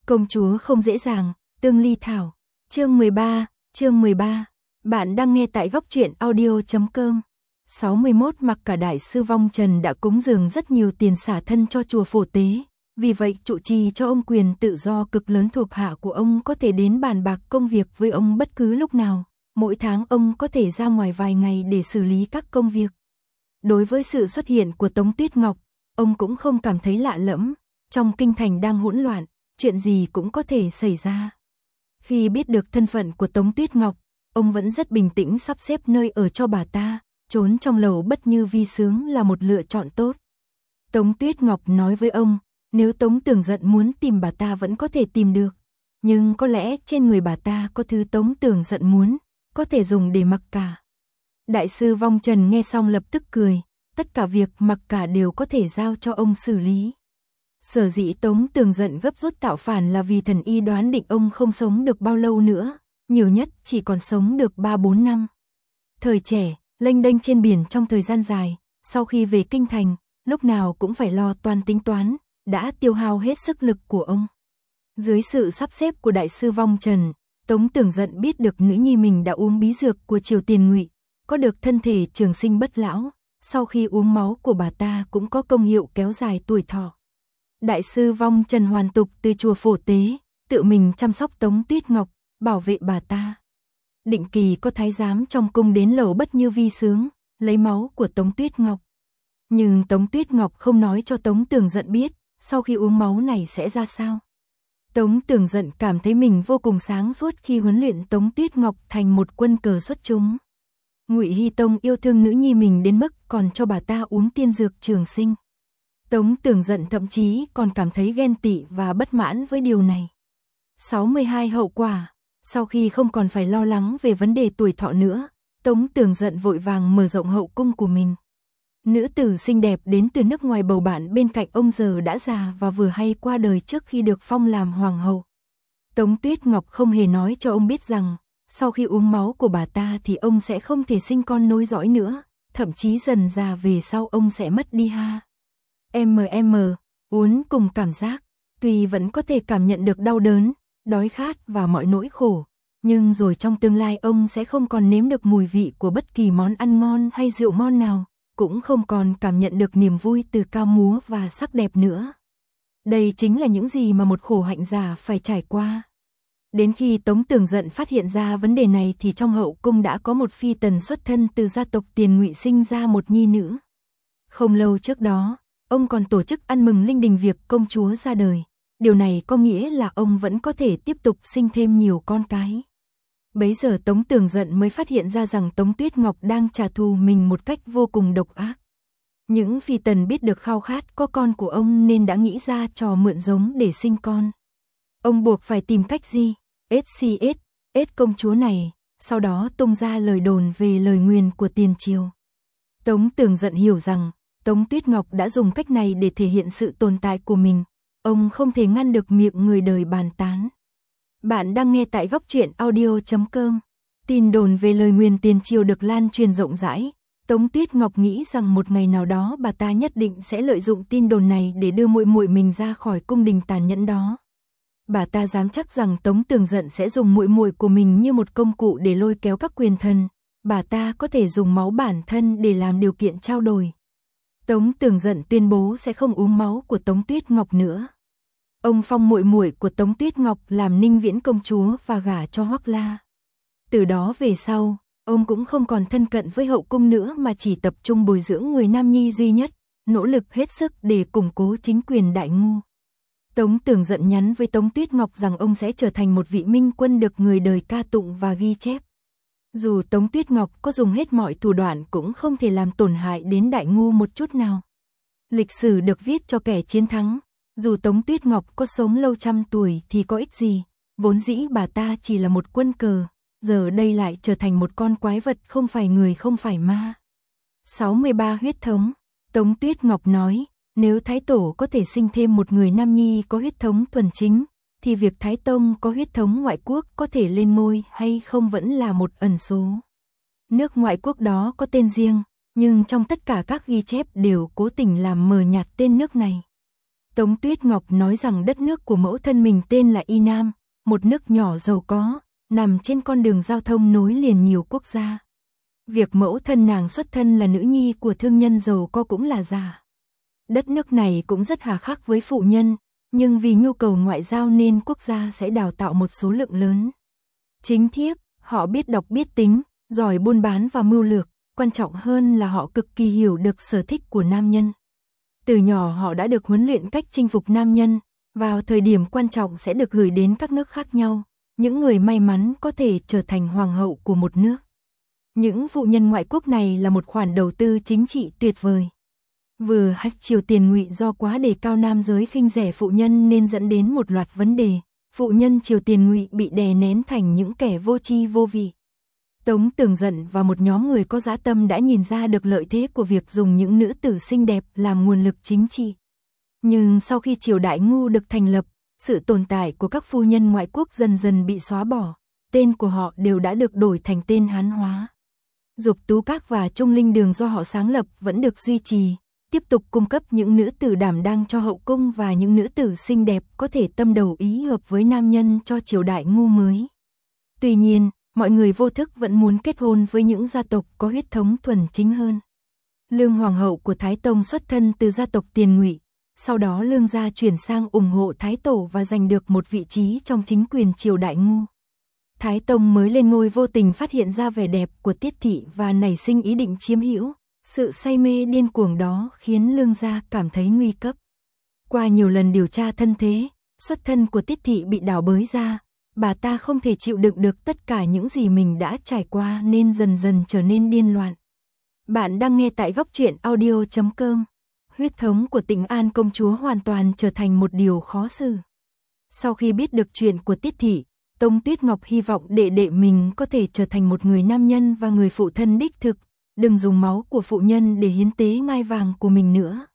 Công chúa không dễ dàng, Tương Ly Thảo. Chương 13. Bạn đang nghe tại góc truyện audio.com. 61 Mặc cả đại sư Vong Trần đã cúng dường rất nhiều tiền xả thân cho chùa Phổ Tế, vì vậy trụ trì cho ông quyền tự do cực lớn, thuộc hạ của ông có thể đến bàn bạc công việc với ông bất cứ lúc nào. Mỗi tháng ông có thể ra ngoài vài ngày để xử lý các công việc. Đối với sự xuất hiện của Tống Tuyết Ngọc, ông cũng không cảm thấy lạ lẫm. Trong kinh thành đang hỗn loạn, chuyện gì cũng có thể xảy ra. Khi biết được thân phận của Tống Tuyết Ngọc, ông vẫn rất bình tĩnh sắp xếp nơi ở cho bà ta. Trốn trong lầu Bất Như Vi Sướng là một lựa chọn tốt. Tống Tuyết Ngọc nói với ông, nếu Tống Tường Giận muốn tìm bà ta vẫn có thể tìm được. Nhưng có lẽ trên người bà ta có thứ Tống Tường Giận muốn, có thể dùng để mặc cả. Đại sư Vong Trần nghe xong lập tức cười, tất cả việc mặc cả đều có thể giao cho ông xử lý. Sở dĩ Tống Tường Giận gấp rút tạo phản là vì thần y đoán định ông không sống được bao lâu nữa, nhiều nhất chỉ còn sống được 3-4 năm. Thời trẻ, lênh đênh trên biển trong thời gian dài, sau khi về kinh thành, lúc nào cũng phải lo toan tính toán, đã tiêu hao hết sức lực của ông. Dưới sự sắp xếp của đại sư Vong Trần, Tống Tường Giận biết được nữ nhi mình đã uống bí dược của Triều Tiền Ngụy, có được thân thể trường sinh bất lão, sau khi uống máu của bà ta cũng có công hiệu kéo dài tuổi thọ. Đại sư Vong Trần hoàn tục từ chùa Phổ Tế, tự mình chăm sóc Tống Tuyết Ngọc, bảo vệ bà ta. Định kỳ có thái giám trong cung đến lầu Bất Như Vi Sướng, lấy máu của Tống Tuyết Ngọc. Nhưng Tống Tuyết Ngọc không nói cho Tống Tường Giận biết, sau khi uống máu này sẽ ra sao. Tống Tường Giận cảm thấy mình vô cùng sáng suốt khi huấn luyện Tống Tuyết Ngọc thành một quân cờ xuất chúng. Ngụy Hy Tông yêu thương nữ nhi mình đến mức còn cho bà ta uống tiên dược trường sinh. Tống Tường Giận thậm chí còn cảm thấy ghen tị và bất mãn với điều này. 62 Hậu quả. Sau khi không còn phải lo lắng về vấn đề tuổi thọ nữa, Tống Tường Giận vội vàng mở rộng hậu cung của mình. Nữ tử xinh đẹp đến từ nước ngoài bầu bạn bên cạnh ông giờ đã già và vừa hay qua đời trước khi được phong làm hoàng hậu. Tống Tuyết Ngọc không hề nói cho ông biết rằng, sau khi uống máu của bà ta thì ông sẽ không thể sinh con nối dõi nữa, thậm chí dần già về sau ông sẽ mất đi ha. Uốn cùng cảm giác, tuy vẫn có thể cảm nhận được đau đớn, đói khát và mọi nỗi khổ, nhưng rồi trong tương lai ông sẽ không còn nếm được mùi vị của bất kỳ món ăn ngon hay rượu ngon nào, cũng không còn cảm nhận được niềm vui từ ca múa và sắc đẹp nữa. Đây chính là những gì mà một khổ hạnh giả phải trải qua. Đến khi Tống Tường Giận phát hiện ra vấn đề này thì trong hậu cung đã có một phi tần xuất thân từ gia tộc Tiền Ngụy sinh ra một nhi nữ. Không lâu trước đó, ông còn tổ chức ăn mừng linh đình việc công chúa ra đời. Điều này có nghĩa là ông vẫn có thể tiếp tục sinh thêm nhiều con cái. Bấy giờ Tống Tường Giận mới phát hiện ra rằng Tống Tuyết Ngọc đang trả thù mình một cách vô cùng độc ác. Những phi tần biết được khao khát có con của ông nên đã nghĩ ra trò mượn giống để sinh con. Ông buộc phải tìm cách gì? SCS công chúa này, sau đó tung ra lời đồn về lời nguyền của tiền triều. Tống Tường Giận hiểu rằng, Tống Tuyết Ngọc đã dùng cách này để thể hiện sự tồn tại của mình. Ông không thể ngăn được miệng người đời bàn tán. Bạn đang nghe tại góc truyện audio.com. Tin đồn về lời nguyền tiền triều được lan truyền rộng rãi. Tống Tuyết Ngọc nghĩ rằng một ngày nào đó bà ta nhất định sẽ lợi dụng tin đồn này để đưa muội muội mình ra khỏi cung đình tàn nhẫn đó. Bà ta dám chắc rằng Tống Tường Giận sẽ dùng muội muội của mình như một công cụ để lôi kéo các quyền thần. Bà ta có thể dùng máu bản thân để làm điều kiện trao đổi. Tống Tường Giận tuyên bố sẽ không uống máu của Tống Tuyết Ngọc nữa. Ông phong muội muội của Tống Tuyết Ngọc làm Ninh Viễn công chúa và gả cho Hoắc La. Từ đó về sau, ông cũng không còn thân cận với hậu cung nữa mà chỉ tập trung bồi dưỡng người nam nhi duy nhất, nỗ lực hết sức để củng cố chính quyền đại ngu. Tống Tường Giận nhắn với Tống Tuyết Ngọc rằng ông sẽ trở thành một vị minh quân được người đời ca tụng và ghi chép. Dù Tống Tuyết Ngọc có dùng hết mọi thủ đoạn cũng không thể làm tổn hại đến đại ngu một chút nào. Lịch sử được viết cho kẻ chiến thắng. Dù Tống Tuyết Ngọc có sống lâu trăm tuổi thì có ích gì, vốn dĩ bà ta chỉ là một quân cờ, giờ đây lại trở thành một con quái vật không phải người không phải ma. 63 Huyết thống. Tống Tuyết Ngọc nói, nếu Thái Tổ có thể sinh thêm một người nam nhi có huyết thống thuần chính, thì việc Thái Tông có huyết thống ngoại quốc có thể lên ngôi hay không vẫn là một ẩn số. Nước ngoại quốc đó có tên riêng, nhưng trong tất cả các ghi chép đều cố tình làm mờ nhạt tên nước này. Tống Tuyết Ngọc nói rằng đất nước của mẫu thân mình tên là Y Nam, một nước nhỏ giàu có, nằm trên con đường giao thông nối liền nhiều quốc gia. Việc mẫu thân nàng xuất thân là nữ nhi của thương nhân giàu có cũng là giả. Đất nước này cũng rất hà khắc với phụ nhân, nhưng vì nhu cầu ngoại giao nên quốc gia sẽ đào tạo một số lượng lớn chính thiếp, họ biết đọc biết tính, giỏi buôn bán và mưu lược, quan trọng hơn là họ cực kỳ hiểu được sở thích của nam nhân. Từ nhỏ họ đã được huấn luyện cách chinh phục nam nhân, vào thời điểm quan trọng sẽ được gửi đến các nước khác nhau, những người may mắn có thể trở thành hoàng hậu của một nước. Những phụ nhân ngoại quốc này là một khoản đầu tư chính trị tuyệt vời. Vừa hách Triều Tiền Ngụy do quá đề cao nam giới khinh rẻ phụ nhân nên dẫn đến một loạt vấn đề, phụ nhân Triều Tiền Ngụy bị đè nén thành những kẻ vô tri vô vị. Tống Tường Giận và một nhóm người có dã tâm đã nhìn ra được lợi thế của việc dùng những nữ tử xinh đẹp làm nguồn lực chính trị. Nhưng sau khi triều Đại Ngu được thành lập, sự tồn tại của các phu nhân ngoại quốc dần dần bị xóa bỏ, tên của họ đều đã được đổi thành tên Hán hóa. Dục Tú Các và Trung Linh Đường do họ sáng lập vẫn được duy trì, tiếp tục cung cấp những nữ tử đảm đang cho hậu cung và những nữ tử xinh đẹp có thể tâm đầu ý hợp với nam nhân cho triều Đại Ngu mới. Tuy nhiên, mọi người vô thức vẫn muốn kết hôn với những gia tộc có huyết thống thuần chính hơn. Lương Hoàng hậu của Thái Tông xuất thân từ gia tộc Tiền Ngụy, sau đó Lương gia chuyển sang ủng hộ Thái Tổ và giành được một vị trí trong chính quyền triều Đại Ngu. Thái Tông mới lên ngôi vô tình phát hiện ra vẻ đẹp của Tiết thị và nảy sinh ý định chiếm hữu. Sự say mê điên cuồng đó khiến Lương gia cảm thấy nguy cấp. Qua nhiều lần điều tra thân thế, xuất thân của Tiết thị bị đào bới ra, bà ta không thể chịu đựng được tất cả những gì mình đã trải qua nên dần dần trở nên điên loạn. Bạn đang nghe tại góc truyện audio.com. Huyết thống của Tĩnh An công chúa hoàn toàn trở thành một điều khó xử. Sau khi biết được chuyện của Tiết thị, Tống Tuyết Ngọc hy vọng đệ đệ mình có thể trở thành một người nam nhân và người phụ thân đích thực, đừng dùng máu của phụ nhân để hiến tế ngai vàng của mình nữa.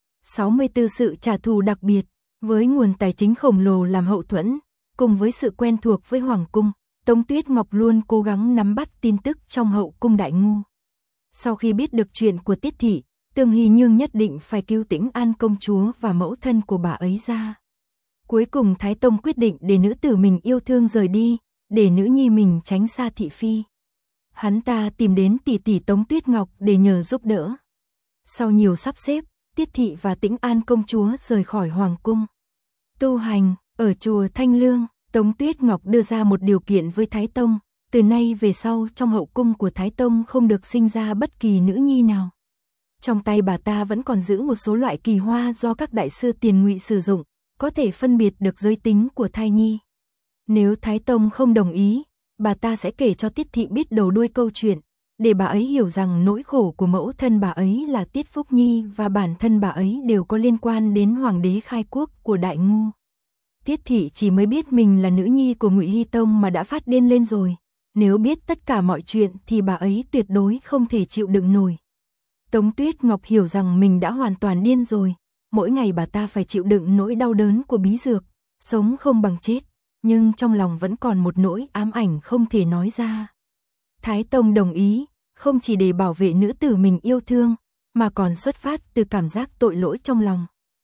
64 sự trả thù đặc biệt, với nguồn tài chính khổng lồ làm hậu thuẫn, cùng với sự quen thuộc với Hoàng cung, Tống Tuyết Ngọc luôn cố gắng nắm bắt tin tức trong hậu cung Đại Ngu. Sau khi biết được chuyện của Tiết thị, Tương Hy Nhương nhất định phải cứu Tĩnh An công chúa và mẫu thân của bà ấy ra. Cuối cùng Thái Tông quyết định để nữ tử mình yêu thương rời đi, để nữ nhi mình tránh xa thị phi. Hắn ta tìm đến tỷ tỷ Tống Tuyết Ngọc để nhờ giúp đỡ. Sau nhiều sắp xếp, Tiết thị và Tĩnh An công chúa rời khỏi hoàng cung. Tu hành, ở chùa Thanh Lương, Tống Tuyết Ngọc đưa ra một điều kiện với Thái Tông, từ nay về sau trong hậu cung của Thái Tông không được sinh ra bất kỳ nữ nhi nào. Trong tay bà ta vẫn còn giữ một số loại kỳ hoa do các đại sư Tiền Ngụy sử dụng, có thể phân biệt được giới tính của thai nhi. Nếu Thái Tông không đồng ý, bà ta sẽ kể cho Tiết thị biết đầu đuôi câu chuyện, để bà ấy hiểu rằng nỗi khổ của mẫu thân bà ấy là Tiết Phúc Nhi và bản thân bà ấy đều có liên quan đến hoàng đế khai quốc của Đại Ngu. Tiết thị chỉ mới biết mình là nữ nhi của Ngụy Hy Tông mà đã phát điên lên rồi, nếu biết tất cả mọi chuyện thì bà ấy tuyệt đối không thể chịu đựng nổi. Tống Tuyết Ngọc hiểu rằng mình đã hoàn toàn điên rồi, mỗi ngày bà ta phải chịu đựng nỗi đau đớn của bí dược, sống không bằng chết, nhưng trong lòng vẫn còn một nỗi ám ảnh không thể nói ra. Thái Tông đồng ý, không chỉ để bảo vệ nữ tử mình yêu thương, mà còn xuất phát từ cảm giác tội lỗi trong lòng.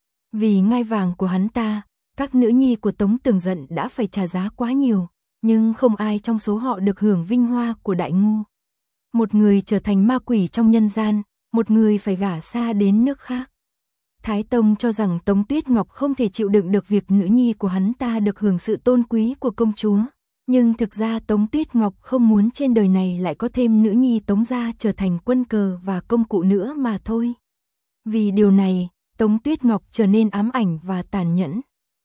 Vì ngai vàng của hắn ta, các nữ nhi của Tống Tường Giận đã phải trả giá quá nhiều, nhưng không ai trong số họ được hưởng vinh hoa của Đại Ngu. Một người trở thành ma quỷ trong nhân gian, một người phải gả xa đến nước khác. Thái Tông cho rằng Tống Tuyết Ngọc không thể chịu đựng được việc nữ nhi của hắn ta được hưởng sự tôn quý của công chúa, nhưng thực ra Tống Tuyết Ngọc không muốn trên đời này lại có thêm nữ nhi Tống gia trở thành quân cờ và công cụ nữa mà thôi. Vì điều này, Tống Tuyết Ngọc trở nên ám ảnh và tàn nhẫn.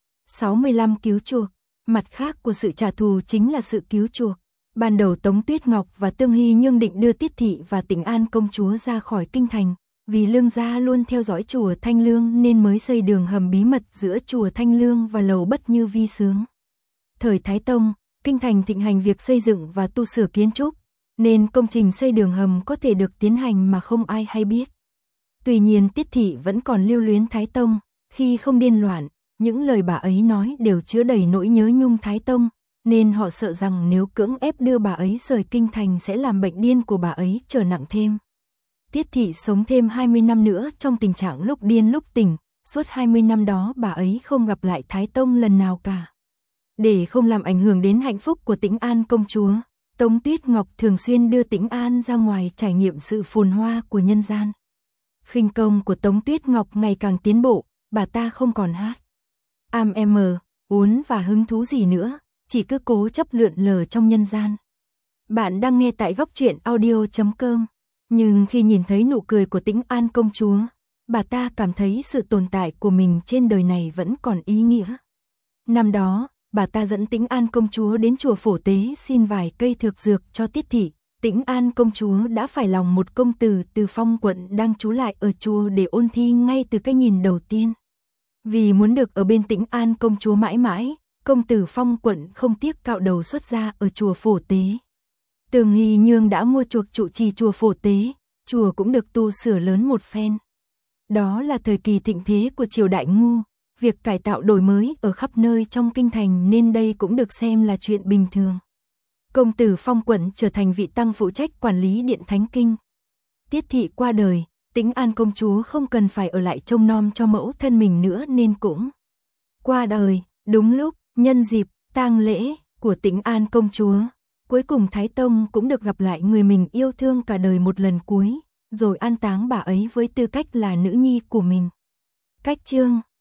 65 cứu chuộc, mặt khác của sự trả thù chính là sự cứu chuộc. Ban đầu Tống Tuyết Ngọc và Tương Hy Nhương định đưa Tiết thị và Tĩnh An công chúa ra khỏi kinh thành, vì Lương gia luôn theo dõi chùa Thanh Lương nên mới xây đường hầm bí mật giữa chùa Thanh Lương và lầu Bất Như Vi Sướng. Thời Thái Tông, kinh thành thịnh hành việc xây dựng và tu sửa kiến trúc, nên công trình xây đường hầm có thể được tiến hành mà không ai hay biết. Tuy nhiên Tiết thị vẫn còn lưu luyến Thái Tông, khi không điên loạn, những lời bà ấy nói đều chứa đầy nỗi nhớ nhung Thái Tông, nên họ sợ rằng nếu cưỡng ép đưa bà ấy rời kinh thành sẽ làm bệnh điên của bà ấy trở nặng thêm. Tiết thị sống thêm 20 năm nữa trong tình trạng lúc điên lúc tỉnh, Suốt 20 năm đó bà ấy không gặp lại Thái Tông lần nào cả. Để không làm ảnh hưởng đến hạnh phúc của Tĩnh An công chúa, Tống Tuyết Ngọc thường xuyên đưa Tĩnh An ra ngoài trải nghiệm sự phồn hoa của nhân gian. Khinh công của Tống Tuyết Ngọc ngày càng tiến bộ, bà ta không còn hát, uốn và hứng thú gì nữa, chỉ cứ cố chấp lượn lờ trong nhân gian. Bạn đang nghe tại góc truyện audio.com. Nhưng khi nhìn thấy nụ cười của Tĩnh An công chúa, bà ta cảm thấy sự tồn tại của mình trên đời này vẫn còn ý nghĩa. Năm đó, bà ta dẫn Tĩnh An công chúa đến chùa Phổ Tế xin vài cây thực dược cho Tiết thị. Tĩnh An công chúa đã phải lòng một công tử từ Phong quận đang trú lại ở chùa để ôn thi ngay từ cái nhìn đầu tiên. Vì muốn được ở bên Tĩnh An công chúa mãi mãi, công tử Phong quận không tiếc cạo đầu xuất gia ở chùa Phổ Tế. Tường Hy Nhương đã mua chuộc trụ trì chùa Phổ Tế, chùa cũng được tu sửa lớn một phen. Đó là thời kỳ thịnh thế của triều Đại Ngu, việc cải tạo đổi mới ở khắp nơi trong kinh thành nên đây cũng được xem là chuyện bình thường. Công tử Phong quận trở thành vị tăng phụ trách quản lý điện thánh kinh. Tiết thị qua đời, Tĩnh An công chúa không cần phải ở lại trông nom cho mẫu thân mình nữa nên cũng qua đời. Đúng lúc, nhân dịp tang lễ của Tĩnh An công chúa, cuối cùng Thái Tông cũng được gặp lại người mình yêu thương cả đời một lần cuối, rồi an táng bà ấy với tư cách là nữ nhi của mình. Cách chương